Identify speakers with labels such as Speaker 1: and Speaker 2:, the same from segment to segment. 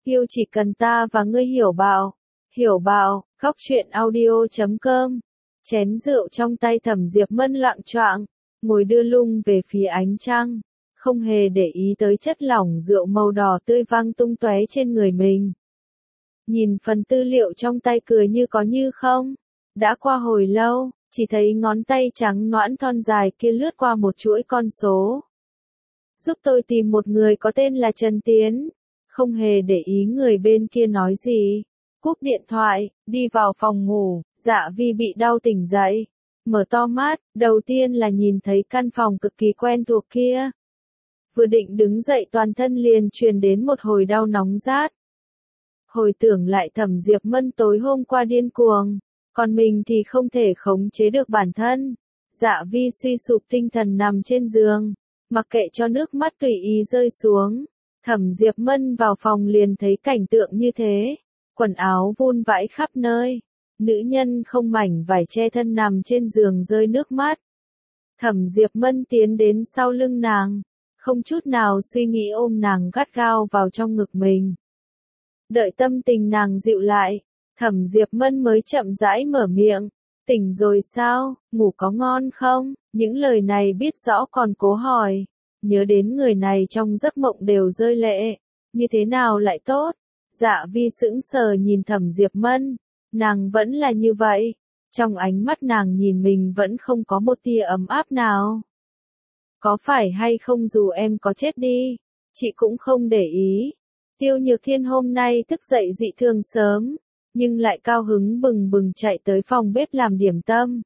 Speaker 1: Yêu chỉ cần ta và ngươi hiểu bảo. Hiểu bảo, góc truyện audio.com. Chén rượu trong tay Thẩm Diệp Mân loạng choạng, ngồi đưa lưng về phía ánh trăng, không hề để ý tới chất lỏng rượu màu đỏ tươi văng tung tóe trên người mình. Nhìn phần tư liệu trong tay cười như có như không. Đã qua hồi lâu, chỉ thấy ngón tay trắng nõn thon dài kia lướt qua một chuỗi con số. Giúp tôi tìm một người có tên là Trần Tiến. Không hề để ý người bên kia nói gì. Cúp điện thoại, đi vào phòng ngủ, Dạ Vi bị đau tỉnh dậy. Mở to mắt, đầu tiên là nhìn thấy căn phòng cực kỳ quen thuộc kia. Vừa định đứng dậy toàn thân liền truyền đến một hồi đau nóng rát. Hồi tưởng lại Thẩm Diệp Mân tối hôm qua điên cuồng, còn mình thì không thể khống chế được bản thân. Dạ Vi suy sụp tinh thần nằm trên giường, mặc kệ cho nước mắt tùy ý rơi xuống. Thẩm Diệp Mân vào phòng liền thấy cảnh tượng như thế, quần áo vun vãi khắp nơi, nữ nhân không mảnh vải che thân nằm trên giường rơi nước mắt. Thẩm Diệp Mân tiến đến sau lưng nàng, không chút nào suy nghĩ ôm nàng gắt gao vào trong ngực mình. Đợi tâm tình nàng dịu lại, Thẩm Diệp Mân mới chậm rãi mở miệng. Tỉnh rồi sao, ngủ có ngon không? Những lời này biết rõ còn cố hỏi. Nhớ đến người này trong giấc mộng đều rơi lệ. Như thế nào lại tốt? Dạ Vi sững sờ nhìn Thẩm Diệp Mân. Nàng vẫn là như vậy. Trong ánh mắt nàng nhìn mình vẫn không có một tia ấm áp nào. Có phải hay không dù em có chết đi, chị cũng không để ý. Tiêu Nhược Thiên hôm nay thức dậy dị thường sớm, nhưng lại cao hứng bừng bừng chạy tới phòng bếp làm điểm tâm.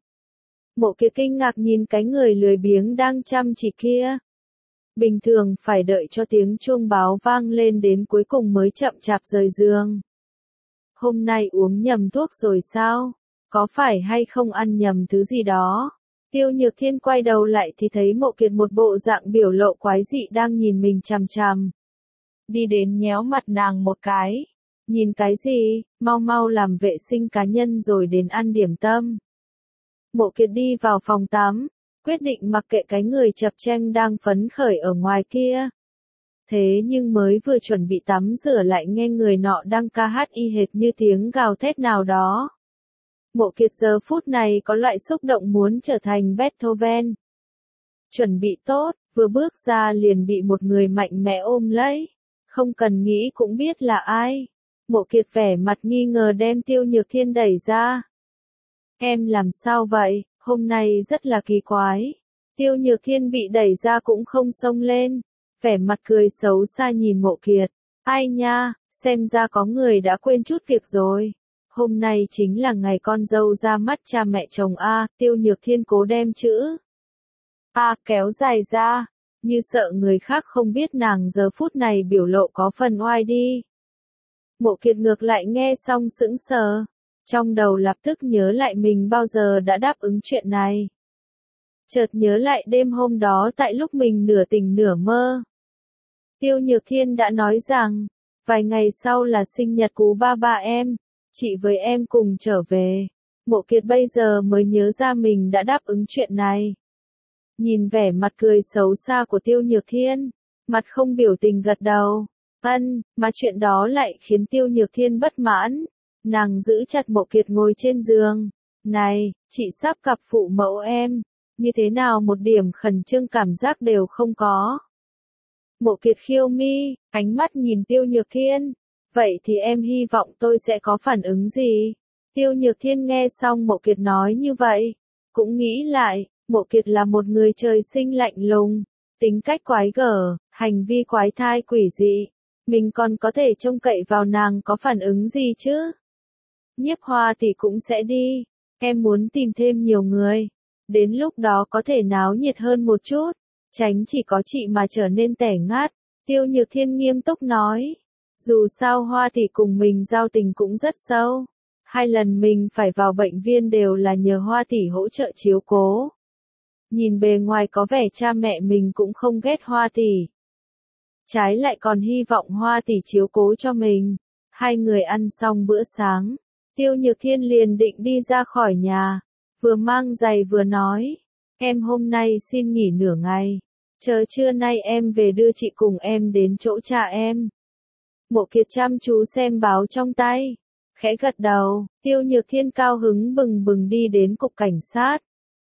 Speaker 1: Mộ Kiệt kinh ngạc nhìn cái người lười biếng đang chăm chỉ kia. Bình thường phải đợi cho tiếng chuông báo vang lên đến cuối cùng mới chậm chạp rời giường. Hôm nay uống nhầm thuốc rồi sao? Có phải hay không ăn nhầm thứ gì đó? Tiêu Nhược Thiên quay đầu lại thì thấy Mộ Kiệt một bộ dạng biểu lộ quái dị đang nhìn mình chằm chằm. Đi đến nhéo mặt nàng một cái. Nhìn cái gì, mau mau làm vệ sinh cá nhân rồi đến ăn điểm tâm. Mộ Kiệt đi vào phòng tắm, quyết định mặc kệ cái người chập chênh đang phấn khởi ở ngoài kia. Thế nhưng mới vừa chuẩn bị tắm rửa lại nghe người nọ đang ca hát y hệt như tiếng gào thét nào đó. Mộ Kiệt giờ phút này có loại xúc động muốn trở thành Beethoven. Chuẩn bị tốt, vừa bước ra liền bị một người mạnh mẽ ôm lấy. Không cần nghĩ cũng biết là ai. Mộ Kiệt vẻ mặt nghi ngờ đem Tiêu Nhược Thiên đẩy ra. Em làm sao vậy, hôm nay rất là kỳ quái. Tiêu Nhược Thiên bị đẩy ra cũng không xông lên. Vẻ mặt cười xấu xa nhìn Mộ Kiệt. Ai nha, xem ra có người đã quên chút việc rồi. Hôm nay chính là ngày con dâu ra mắt cha mẹ chồng A. Tiêu Nhược Thiên cố đem chữ A kéo dài ra, như sợ người khác không biết nàng giờ phút này biểu lộ có phần oai đi. Mộ Kiệt ngược lại nghe xong sững sờ, trong đầu lập tức nhớ lại mình bao giờ đã đáp ứng chuyện này. Chợt nhớ lại đêm hôm đó tại lúc mình nửa tỉnh nửa mơ. Tiêu Nhược Thiên đã nói rằng, vài ngày sau là sinh nhật của ba ba em, chị với em cùng trở về. Mộ Kiệt bây giờ mới nhớ ra mình đã đáp ứng chuyện này. Nhìn vẻ mặt cười xấu xa của Tiêu Nhược Thiên, mặt không biểu tình gật đầu. Mà chuyện đó lại khiến Tiêu Nhược Thiên bất mãn. Nàng giữ chặt Mộ Kiệt ngồi trên giường. Này, chị sắp gặp phụ mẫu em. Như thế nào một điểm khẩn trương cảm giác đều không có. Mộ Kiệt khiêu mi, ánh mắt nhìn Tiêu Nhược Thiên. Vậy thì em hy vọng tôi sẽ có phản ứng gì? Tiêu Nhược Thiên nghe xong Mộ Kiệt nói như vậy, cũng nghĩ lại, Mộ Kiệt là một người trời sinh lạnh lùng, tính cách quái gở, hành vi quái thai quỷ dị. Mình còn có thể trông cậy vào nàng có phản ứng gì chứ? Nhiếp Hoa thì cũng sẽ đi. Em muốn tìm thêm nhiều người. Đến lúc đó có thể náo nhiệt hơn một chút. Tránh chỉ có chị mà trở nên tẻ ngát. Tiêu Nhược Thiên nghiêm túc nói. Dù sao Hoa thì cùng mình giao tình cũng rất sâu. 2 lần mình phải vào bệnh viện đều là nhờ Hoa tỷ hỗ trợ chiếu cố. Nhìn bề ngoài có vẻ cha mẹ mình cũng không ghét Hoa tỷ. Trái lại còn hy vọng Hoa tỷ chiếu cố cho mình. 2 người ăn xong bữa sáng, Tiêu Nhược Thiên liền định đi ra khỏi nhà, vừa mang giày vừa nói, em hôm nay xin nghỉ nửa ngày, chờ trưa nay em về đưa chị cùng em đến chỗ cha em. Mộ Kiệt chăm chú xem báo trong tay, khẽ gật đầu. Tiêu Nhược Thiên cao hứng bừng bừng đi đến cục cảnh sát.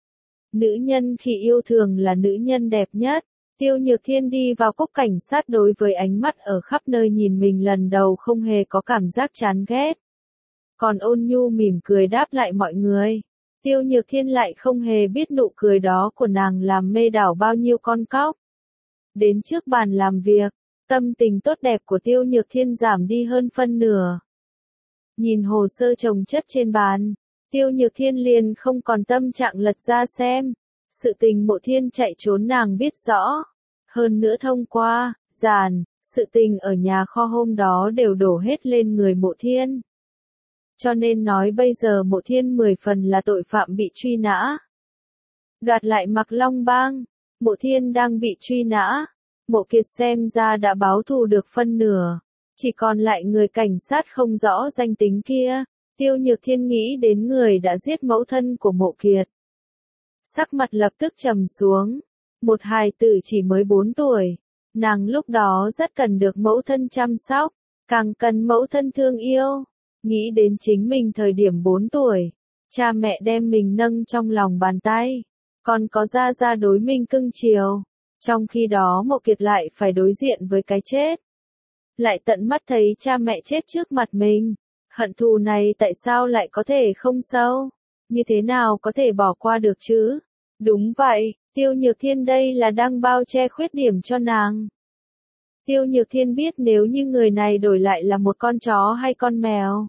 Speaker 1: Nữ nhân khi yêu thường là nữ nhân đẹp nhất. Tiêu Nhược Thiên đi vào cục cảnh sát đối với ánh mắt ở khắp nơi nhìn mình lần đầu không hề có cảm giác chán ghét. Còn ôn nhu mỉm cười đáp lại mọi người. Tiêu Nhược Thiên lại không hề biết nụ cười đó của nàng làm mê đảo bao nhiêu con cóc. Đến trước bàn làm việc, tâm tình tốt đẹp của Tiêu Nhược Thiên giảm đi hơn phân nửa. Nhìn hồ sơ chồng chất trên bàn, Tiêu Nhược Thiên liền không còn tâm trạng lật ra xem. Sự tình Mộ Thiên chạy trốn nàng biết rõ. Hơn nữa thông qua, giàn, sự tình ở nhà kho hôm đó đều đổ hết lên người Mộ Thiên. Cho nên nói bây giờ Mộ Thiên 10 phần là tội phạm bị truy nã. Đoạt lại Mạc Long Bang, Mộ Thiên đang bị truy nã. Mộ Kiệt xem ra đã báo thù được phân nửa. Chỉ còn lại người cảnh sát không rõ danh tính kia. Tiêu Nhược Thiên nghĩ đến người đã giết mẫu thân của Mộ Kiệt. Sắc mặt lập tức trầm xuống. Một hài tử chỉ mới 4 tuổi. Nàng lúc đó rất cần được mẫu thân chăm sóc. Càng cần mẫu thân thương yêu. Nghĩ đến chính mình thời điểm 4 tuổi. Cha mẹ đem mình nâng trong lòng bàn tay. Còn có gia gia đối mình cưng chiều. Trong khi đó Mộ Kiệt lại phải đối diện với cái chết. Lại tận mắt thấy cha mẹ chết trước mặt mình. Hận thù này tại sao lại có thể không sâu? Như thế nào có thể bỏ qua được chứ? Đúng vậy, Tiêu Nhược Thiên đây là đang bao che khuyết điểm cho nàng. Tiêu Nhược Thiên biết nếu như người này đổi lại là một con chó hay con mèo,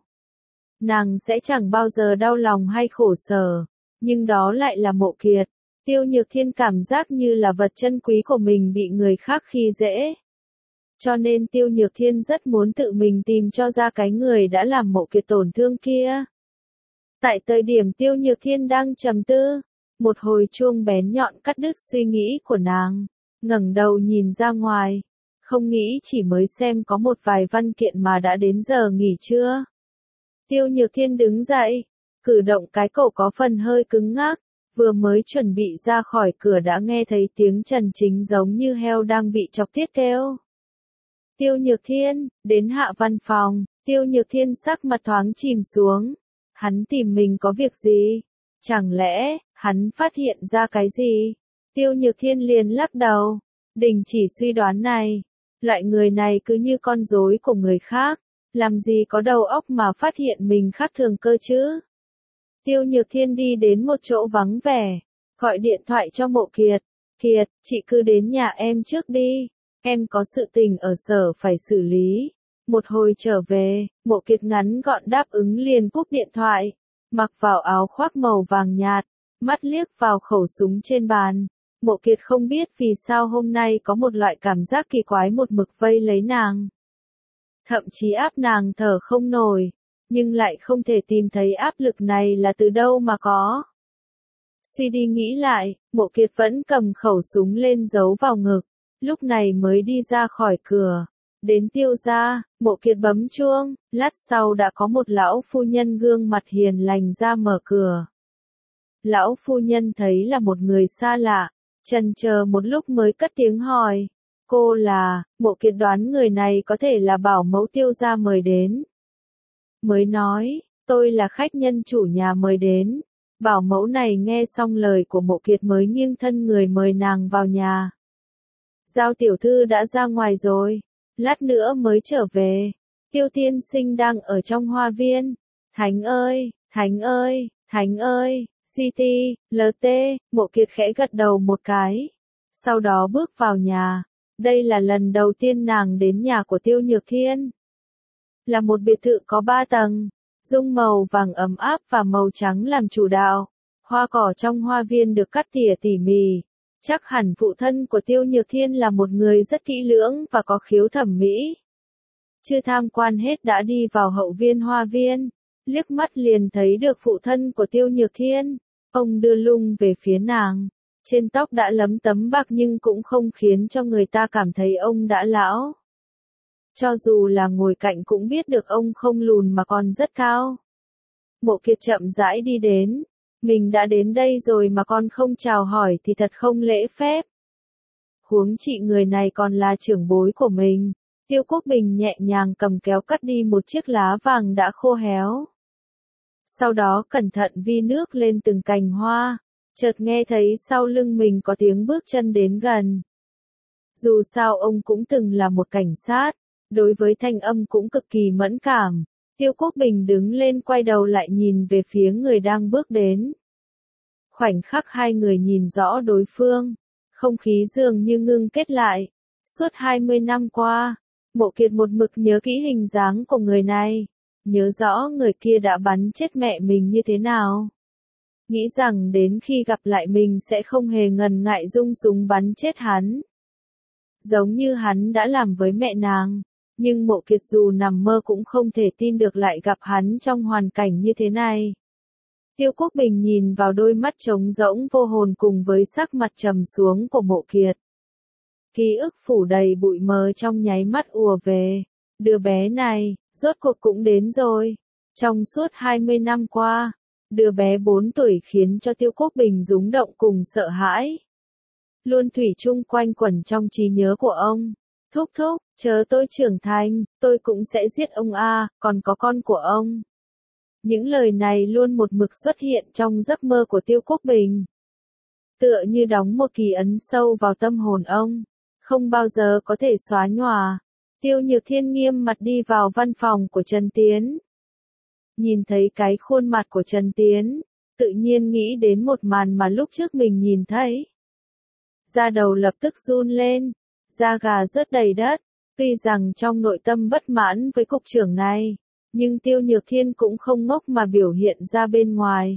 Speaker 1: nàng sẽ chẳng bao giờ đau lòng hay khổ sở. Nhưng đó lại là Mộ Kiệt. Tiêu Nhược Thiên cảm giác như là vật chân quý của mình bị người khác khi dễ. Cho nên Tiêu Nhược Thiên rất muốn tự mình tìm cho ra cái người đã làm Mộ Kiệt tổn thương kia. Tại thời điểm Tiêu Nhược Thiên đang trầm tư, một hồi chuông bén nhọn cắt đứt suy nghĩ của nàng. Ngẩng đầu nhìn ra ngoài, không nghĩ chỉ mới xem có một vài văn kiện mà đã đến giờ nghỉ trưa. Tiêu Nhược Thiên đứng dậy, cử động cái cổ có phần hơi cứng ngắc, vừa mới chuẩn bị ra khỏi cửa đã nghe thấy tiếng Trần Chính giống như heo đang bị chọc tiết kêu. Tiêu Nhược Thiên, đến hạ văn phòng, Tiêu Nhược Thiên sắc mặt thoáng chìm xuống. Hắn tìm mình có việc gì? Chẳng lẽ, hắn phát hiện ra cái gì? Tiêu Nhược Thiên liền lắc đầu, đình chỉ suy đoán này. Loại người này cứ như con rối của người khác, làm gì có đầu óc mà phát hiện mình khác thường cơ chứ? Tiêu Nhược Thiên đi đến một chỗ vắng vẻ, gọi điện thoại cho Mộ Kiệt. Kiệt, chị cứ đến nhà em trước đi. Em có sự tình ở sở phải xử lý. Một hồi trở về, Mộ Kiệt ngắn gọn đáp ứng liền cúp điện thoại. Mặc vào áo khoác màu vàng nhạt, mắt liếc vào khẩu súng trên bàn. Mộ Kiệt không biết vì sao hôm nay có một loại cảm giác kỳ quái một mực vây lấy nàng. Thậm chí áp nàng thở không nổi, nhưng lại không thể tìm thấy áp lực này là từ đâu mà có. Suy đi nghĩ lại, Mộ Kiệt vẫn cầm khẩu súng lên giấu vào ngực. Lúc này mới đi ra khỏi cửa. Đến Tiêu gia, Mộ Kiệt bấm chuông, lát sau đã có một lão phu nhân gương mặt hiền lành ra mở cửa. Lão phu nhân thấy là một người xa lạ, chần chờ một lúc mới cất tiếng hỏi. Cô là, Mộ Kiệt đoán người này có thể là bảo mẫu Tiêu gia mời đến. Mới nói, tôi là khách nhân chủ nhà mời đến. Bảo mẫu này nghe xong lời của Mộ Kiệt mới nghiêng thân người mời nàng vào nhà. Giao tiểu thư đã ra ngoài rồi, lát nữa mới trở về. Tiêu tiên sinh đang ở trong hoa viên. Thánh ơi, Thánh ơi, Thánh ơi, CT, LT, Mộ Kiệt khẽ gật đầu một cái. Sau đó bước vào nhà. Đây là lần đầu tiên nàng đến nhà của Tiêu Nhược Thiên. Là một biệt thự có 3 tầng, dung màu vàng ấm áp và màu trắng làm chủ đạo. Hoa cỏ trong hoa viên được cắt tỉa tỉ mỉ. Chắc hẳn phụ thân của Tiêu Nhược Thiên là một người rất kỹ lưỡng và có khiếu thẩm mỹ. Chưa tham quan hết đã đi vào hậu viên hoa viên, liếc mắt liền thấy được phụ thân của Tiêu Nhược Thiên. Ông đưa lưng về phía nàng, trên tóc đã lấm tấm bạc nhưng cũng không khiến cho người ta cảm thấy ông đã lão. Cho dù là ngồi cạnh cũng biết được ông không lùn mà còn rất cao. Mộ Kiệt chậm rãi đi đến. Mình đã đến đây rồi mà con không chào hỏi thì thật không lễ phép. Huống chị người này còn là trưởng bối của mình. Tiêu Quốc Bình nhẹ nhàng cầm kéo cắt đi một chiếc lá vàng đã khô héo. Sau đó cẩn thận vi nước lên từng cành hoa, chợt nghe thấy sau lưng mình có tiếng bước chân đến gần. Dù sao ông cũng từng là một cảnh sát, đối với thanh âm cũng cực kỳ mẫn cảm. Tiêu Quốc Bình đứng lên quay đầu lại nhìn về phía người đang bước đến. Khoảnh khắc hai người nhìn rõ đối phương, không khí dường như ngưng kết lại. Suốt 20 năm qua, Mộ Kiệt một mực nhớ kỹ hình dáng của người này, nhớ rõ người kia đã bắn chết mẹ mình như thế nào. Nghĩ rằng đến khi gặp lại mình sẽ không hề ngần ngại rung súng bắn chết hắn. Giống như hắn đã làm với mẹ nàng, nhưng Mộ Kiệt dù nằm mơ cũng không thể tin được lại gặp hắn trong hoàn cảnh như thế này. Tiêu Quốc Bình nhìn vào đôi mắt trống rỗng vô hồn cùng với sắc mặt trầm xuống của Mộ Kiệt. Ký ức phủ đầy bụi mờ trong nháy mắt ùa về. Đứa bé này, rốt cuộc cũng đến rồi. Trong suốt 20 năm qua, đứa bé 4 tuổi khiến cho Tiêu Quốc Bình rúng động cùng sợ hãi. Luôn thủy chung quanh quẩn trong trí nhớ của ông. Thúc thúc, chờ tôi trưởng thành, tôi cũng sẽ giết ông a, còn có con của ông. Những lời này luôn một mực xuất hiện trong giấc mơ của Tiêu Quốc Bình. Tựa như đóng một kỳ ấn sâu vào tâm hồn ông, không bao giờ có thể xóa nhòa. Tiêu Nhược Thiên nghiêm mặt đi vào văn phòng của Trần Tiến. Nhìn thấy cái khuôn mặt của Trần Tiến, tự nhiên nghĩ đến một màn mà lúc trước mình nhìn thấy. Da đầu lập tức run lên, da gà rớt đầy đất. Tuy rằng trong nội tâm bất mãn với cục trưởng này, nhưng Tiêu Nhược Thiên cũng không ngốc mà biểu hiện ra bên ngoài.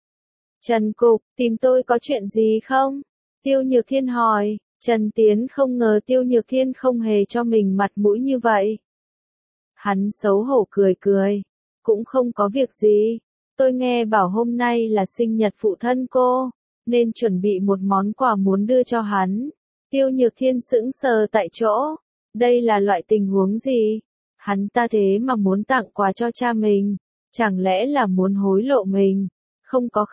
Speaker 1: Trần Cục, tìm tôi có chuyện gì không? Tiêu Nhược Thiên hỏi. Trần Tiến không ngờ Tiêu Nhược Thiên không hề cho mình mặt mũi như vậy. Hắn xấu hổ cười cười. Cũng không có việc gì. Tôi nghe bảo hôm nay là sinh nhật phụ thân cô, nên chuẩn bị một món quà muốn đưa cho hắn. Tiêu Nhược Thiên sững sờ tại chỗ. Đây là loại tình huống gì? Hắn ta thế mà muốn tặng quà cho cha mình. Chẳng lẽ là muốn hối lộ mình? Không có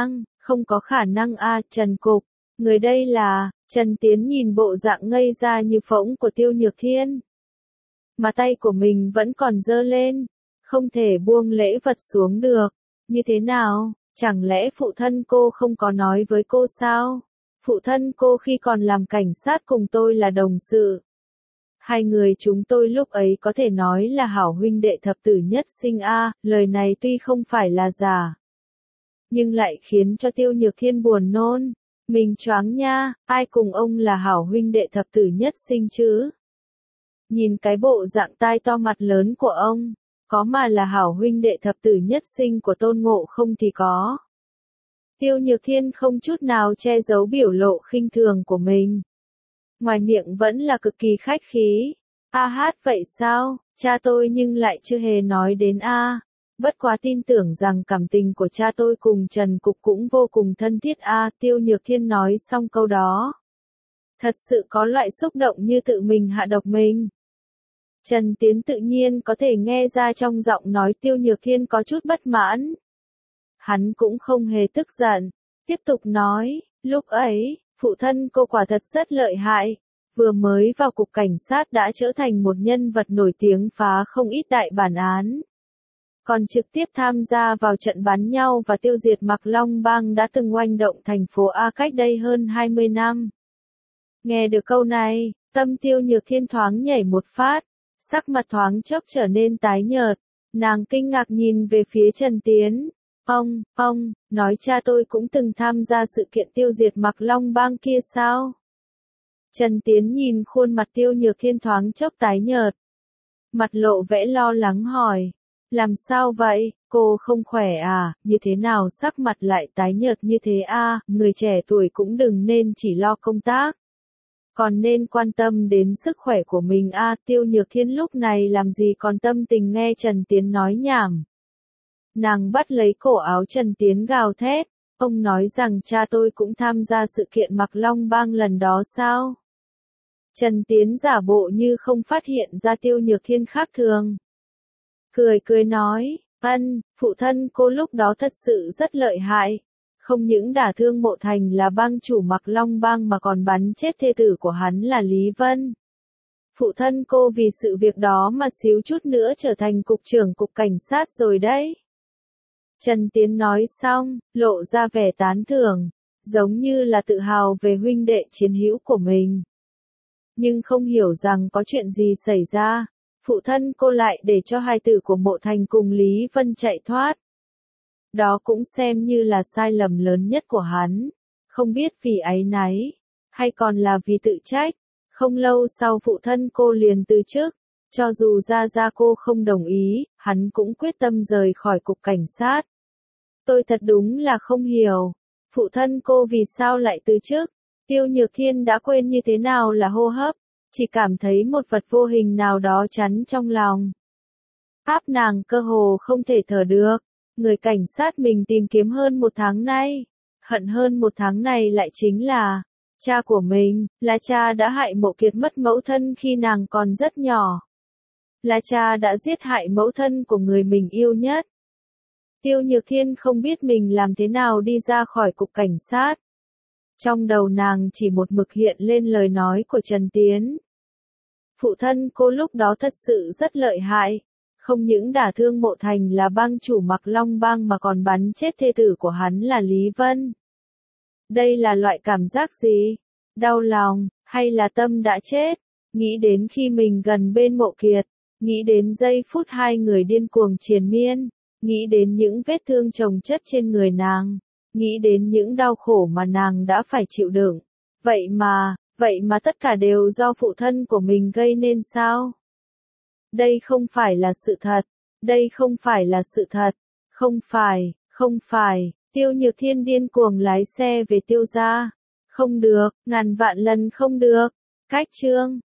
Speaker 1: khả năng a. Trần Cục. Người đây là, Trần Tiến nhìn bộ dạng ngây ra như phỗng của Tiêu Nhược Thiên. Mà tay của mình vẫn còn giơ lên, không thể buông lễ vật xuống được. Như thế nào, chẳng lẽ phụ thân cô không có nói với cô sao? Phụ thân cô khi còn làm cảnh sát cùng tôi là đồng sự. Hai người chúng tôi lúc ấy có thể nói là hảo huynh đệ thập tử nhất sinh a. Lời này tuy không phải là giả, nhưng lại khiến cho Tiêu Nhược Thiên buồn nôn. Mình choáng nha, ai cùng ông là hảo huynh đệ thập tử nhất sinh chứ? Nhìn cái bộ dạng tai to mặt lớn của ông, có mà là hảo huynh đệ thập tử nhất sinh của Tôn Ngộ không thì có. Tiêu Nhược Thiên không chút nào che giấu biểu lộ khinh thường của mình. Ngoài miệng vẫn là cực kỳ khách khí. A hát vậy sao, cha tôi nhưng lại chưa hề nói đến a. Bất quá tin tưởng rằng cảm tình của cha tôi cùng Trần Cục cũng vô cùng thân thiết a. Tiêu Nhược Thiên nói xong câu đó, thật sự có loại xúc động như tự mình hạ độc mình. Trần Tiến tự nhiên có thể nghe ra trong giọng nói Tiêu Nhược Thiên có chút bất mãn. Hắn cũng không hề tức giận, tiếp tục nói, lúc ấy, phụ thân cô quả thật rất lợi hại, vừa mới vào cục cảnh sát đã trở thành một nhân vật nổi tiếng phá không ít đại bản án. Còn trực tiếp tham gia vào trận bắn nhau và tiêu diệt Mạc Long Bang đã từng oanh động thành phố A cách đây hơn 20 năm. Nghe được câu này, tâm Tiêu Nhược Thiên thoáng nhảy một phát, sắc mặt thoáng chốc trở nên tái nhợt. Nàng kinh ngạc nhìn về phía Trần Tiến. Ông, nói cha tôi cũng từng tham gia sự kiện tiêu diệt Mạc Long Bang kia sao? Trần Tiến nhìn khuôn mặt Tiêu Nhược Thiên thoáng chốc tái nhợt. Mặt lộ vẻ lo lắng hỏi. Làm sao vậy, cô không khỏe à, như thế nào sắc mặt lại tái nhợt như thế a? Người trẻ tuổi cũng đừng nên chỉ lo công tác, còn nên quan tâm đến sức khỏe của mình a. Tiêu Nhược Thiên lúc này làm gì còn tâm tình nghe Trần Tiến nói nhảm. Nàng bắt lấy cổ áo Trần Tiến gào thét, ông nói rằng cha tôi cũng tham gia sự kiện Mạc Long Bang lần đó sao? Trần Tiến giả bộ như không phát hiện ra Tiêu Nhược Thiên khác thường. Cười nói, phụ thân cô lúc đó thật sự rất lợi hại. Không những đả thương Mộ Thành là bang chủ Mạc Long Bang mà còn bắn chết thê tử của hắn là Lý Vân. Phụ thân cô vì sự việc đó mà xíu chút nữa trở thành cục trưởng cục cảnh sát rồi đấy. Trần Tiến nói xong, lộ ra vẻ tán thưởng, giống như là tự hào về huynh đệ chiến hữu của mình. Nhưng không hiểu rằng có chuyện gì xảy ra, phụ thân cô lại để cho hài tử của Mộ Thành cùng Lý Vân chạy thoát. Đó cũng xem như là sai lầm lớn nhất của hắn, không biết vì áy náy, hay còn là vì tự trách. Không lâu sau phụ thân cô liền từ chức, cho dù gia cô không đồng ý, hắn cũng quyết tâm rời khỏi cục cảnh sát. Tôi thật đúng là không hiểu, phụ thân cô vì sao lại từ chức. Tiêu Nhược Thiên đã quên như thế nào là hô hấp, chỉ cảm thấy một vật vô hình nào đó chắn trong lòng. Áp nàng cơ hồ không thể thở được, người cảnh sát mình tìm kiếm hơn 1 tháng nay, hận hơn 1 tháng này lại chính là cha của mình, là cha đã hại Mộ Kiệt mất mẫu thân khi nàng còn rất nhỏ. Là cha đã giết hại mẫu thân của người mình yêu nhất. Tiêu Nhược Thiên không biết mình làm thế nào đi ra khỏi cục cảnh sát. Trong đầu nàng chỉ một mực hiện lên lời nói của Trần Tiến. Phụ thân cô lúc đó thật sự rất lợi hại, không những đả thương Mộ Thành là bang chủ Mặc Long bang mà còn bắn chết thê tử của hắn là Lý Vân. Đây là loại cảm giác gì? Đau lòng, hay là tâm đã chết? Nghĩ đến khi mình gần bên Mộ Kiệt, nghĩ đến giây phút hai người điên cuồng triền miên, nghĩ đến những vết thương chồng chất trên người nàng, nghĩ đến những đau khổ mà nàng đã phải chịu đựng. Vậy mà tất cả đều do phụ thân của mình gây nên sao? Đây không phải là sự thật, đây không phải là sự thật, không phải, Tiêu Nhược Thiên điên cuồng lái xe về Tiêu gia. Không được, ngàn vạn lần không được. Cách chương